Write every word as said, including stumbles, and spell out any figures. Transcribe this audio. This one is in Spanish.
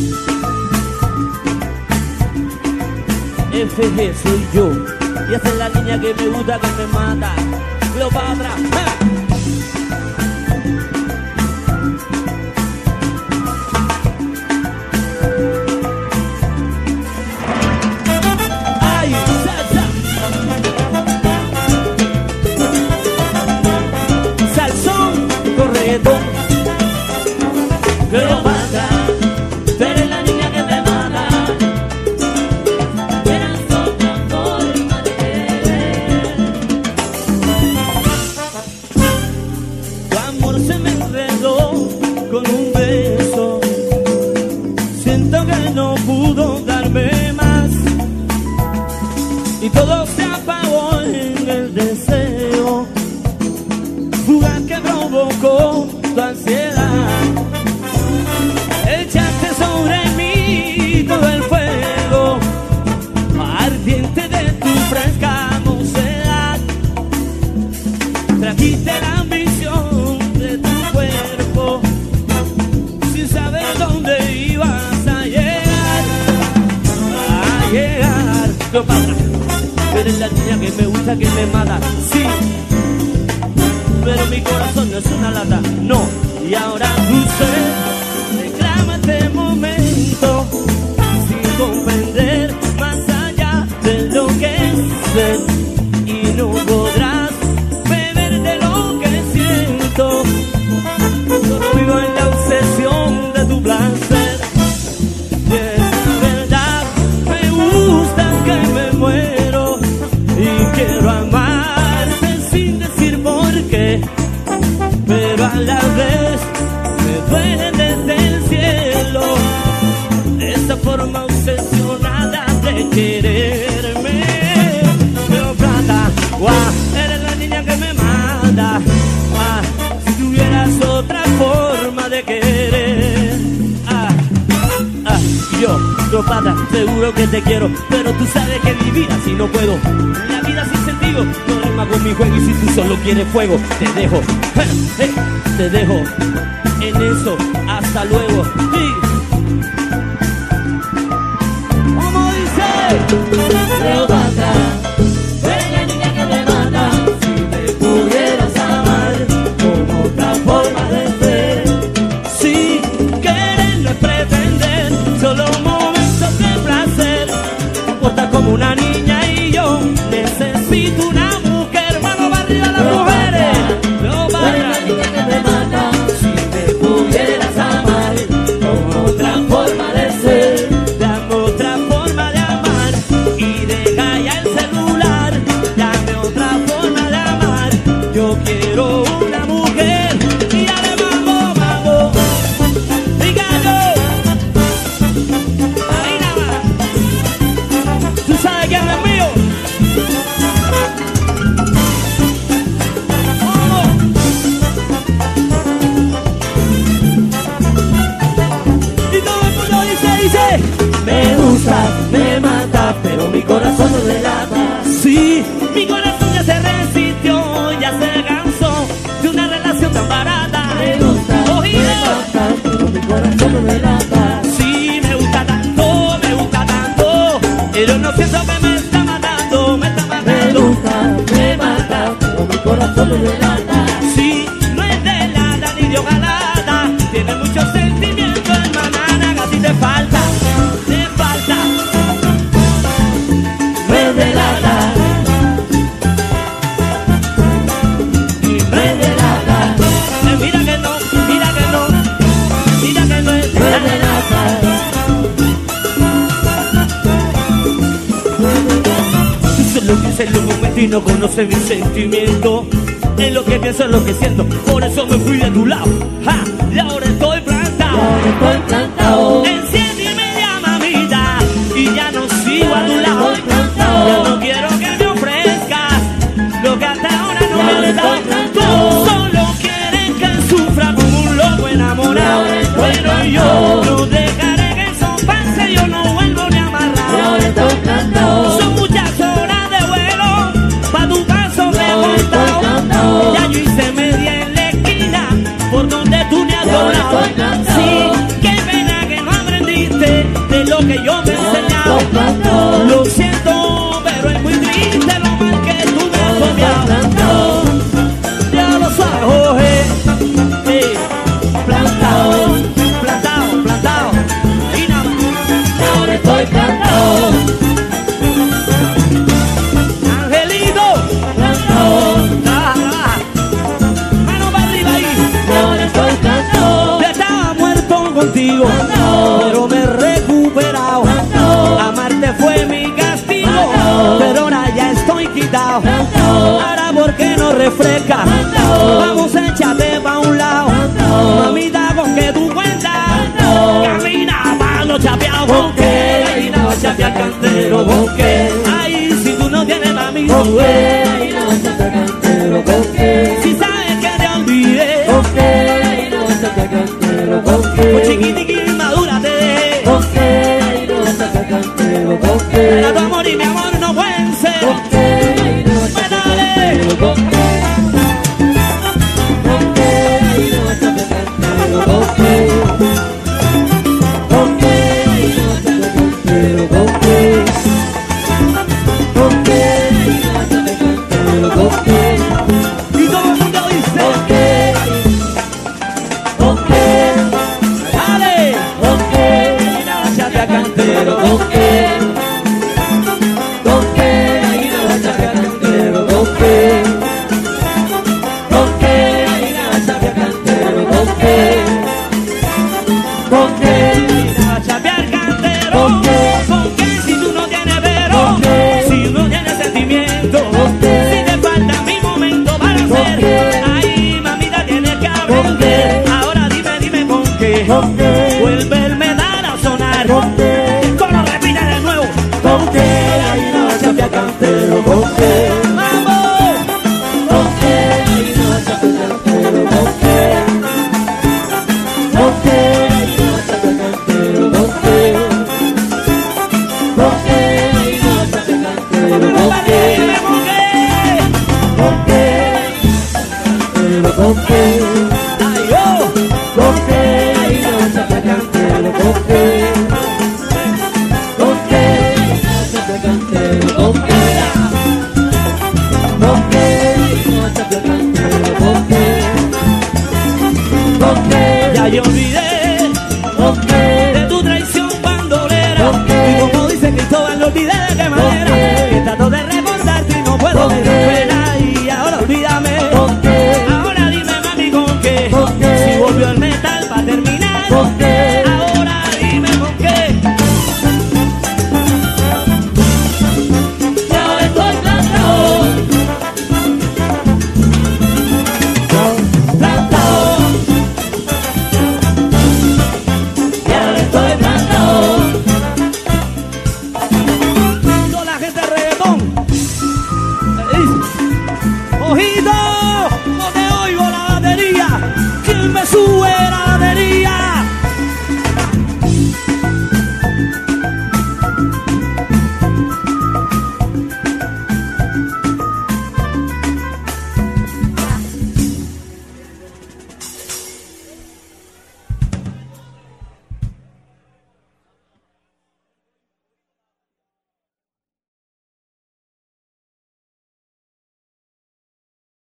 F G soy yo, y esa es la niña que me gusta, que me mata. Cleopatra, ¡ja! Ay, salsa, salsón, corredor. Cleopatra, tú eres la niña que me mata. Eres otra forma de querer. Tu amor se me enredó con un beso. Siento que no pudo darme más. Y todo se apagó en el deseo fugaz que provocó tu ansiedad. Echaste sobre mí todo el fuego ardiente de tu fresca mocedad. Trajiste la ambición de tu cuerpo sin saber dónde ibas a llegar. A llegar. Cleopatra, eres la niña que me gusta, que me mata. Sí, pero mi corazón no es una lata. No, y ahora tú sé, reclama este momento sin comprender más allá de lo que sé. Y no podrás beber de lo que siento. Solo vivo en la obsesión de tu placer. Y es verdad, me gusta que me muero y quiero amarte sin decir por qué, pero a la vez me duele desde el cielo esa forma obsesionada de quererme. Cleopatra, guau, eres la niña que me manda. Ah, si tuvieras otra forma de querer. Ah, ah, yo, Cleopatra, seguro que te quiero, pero tú sabes que mi vida si no puedo. La vida sin sentido no rima con mi juego, y si tú solo quieres fuego, te dejo, eh, te dejo en eso. Hasta luego. Sí. ¿Cómo dice? Cleopatra, eres la niña que me mata. Si me pudieras amar con otra forma de ser. Sí, querer no es pretender, solo momentos de placer. Porta como una niña y yo necesito una mujer. Mano para arriba las mujeres. Cleopatra, eres la niña que me mata. Si me pudieras amar con otra forma de ser. Dame otra forma de amar y deja ya el celular. Dame otra forma de amar. Yo quiero una mujer. Y dale mambo, mambo. Dígalo. Ahí nada más. Tú sabes que es mío. Oh. Y todo el mundo dice, dice. Me gusta, me mata, pero mi corazón no delata. Sí, mi corazón ya se resistió, ya se cansó de una relación tan barata. Me gusta, Oído. me mata, pero mi corazón no delata. Sí, me gusta tanto, me gusta tanto, pero no siento que me está matando, me está Me matando. gusta, me mata, pero mi corazón no delata. Sí, no es de lata ni de hojalata, tiene mucho sentimiento, hermana, que a ti te falta, te falta. Me delata. Y Me delata. Eh, mira que no, mira que no, mira que no es de Me lata. delata. Tú solo piensas en los momentos y no conoces mi sentimiento. En lo que pienso, en lo que siento, por eso me fui de tu lado. Ja, y ahora estoy plantado. Ahora estoy plantado. Enciéndeme ya, mamita, y ya no sigo a tu lado. Estoy plantado. Ya no quiero que me ofrezcas lo que hasta ahora no Ahora me has dado. estoy plantado. Solo quieren que sufra como un loco enamorado. Ahora estoy Pero yo plantado. no dejaré que eso pase, yo no vuelvo ni a amarrar. Ahora estoy plantado. Son muchas horas de vuelo, pa' tu paso me he Ahora estoy montado. plantado. Ya yo hice media en la esquina, por donde tú me has Ahora doblado. estoy plantado. Sí, qué pena que no que yo te he enseñado. Lo siento, pero es muy triste lo mal que tú me has copiado. Ya lo sabes, Jorge. Eh, plantado, plantado, plantado. Y nada más. Ahora estoy plantado, Angelito, plantado, ah, mano para arriba ahí. ahora estoy plantado, Yo estaba muerto contigo, pero me he recuperado. Amarte fue mi castigo, pero ahora ya estoy quitado. Ahora ¿por qué no refresca? Vamos a echarte pa' un lado. Mamita, ¿con qué tú cuentas? Camina pa' los chapeados. ¿Con qué? Camina pa' chapear cantero. ¿Con qué? Ay, si tú no tienes mami, ¿con qué? Y no vas a cantero, ¿con qué? si sabes que te olvidé, ¿Con qué? Y no vas a cantero, ¿con pues qué? chiquitiqui, madura te dejé. ¿Con qué? Y no vas a cantero, ¿con qué? Era tu amor y mi amor no pueden ser. ¿Con qué? Y no vas a cantero, ¿con qué? ¿Con qué? Y no vas a cantero, ¿con qué? ¿Con qué? Y no vas a cantero, ¿con qué? ¿Con qué? Y no vas a cantero, ¿con qué? Y todo el mundo dice, ¿Con qué? ¿Con qué? dale, ¿Con qué? y nada, chapear cantero. ¿Con qué? ¿Con qué? Y no vas a cantero, ¿con qué? ¿Con qué? Y no vas a cantero, ¿con qué? ¿Con qué? Y nada, chapear cantero. ¿Con qué? ¿Con qué? Si tú no tienes pero, ¿Con qué? si no tienes sentimiento, ¿Con qué? si te falta mi momento para ¿Con ser, qué? ay, mamita, tienes que ¿Con qué? aprender. Ahora dime, dime con qué. ¿Con qué? Vuelve el medal a sonar. ¿Con qué? El coro repite de nuevo. ¿Con qué? Y no vas a cantero, ¿con qué?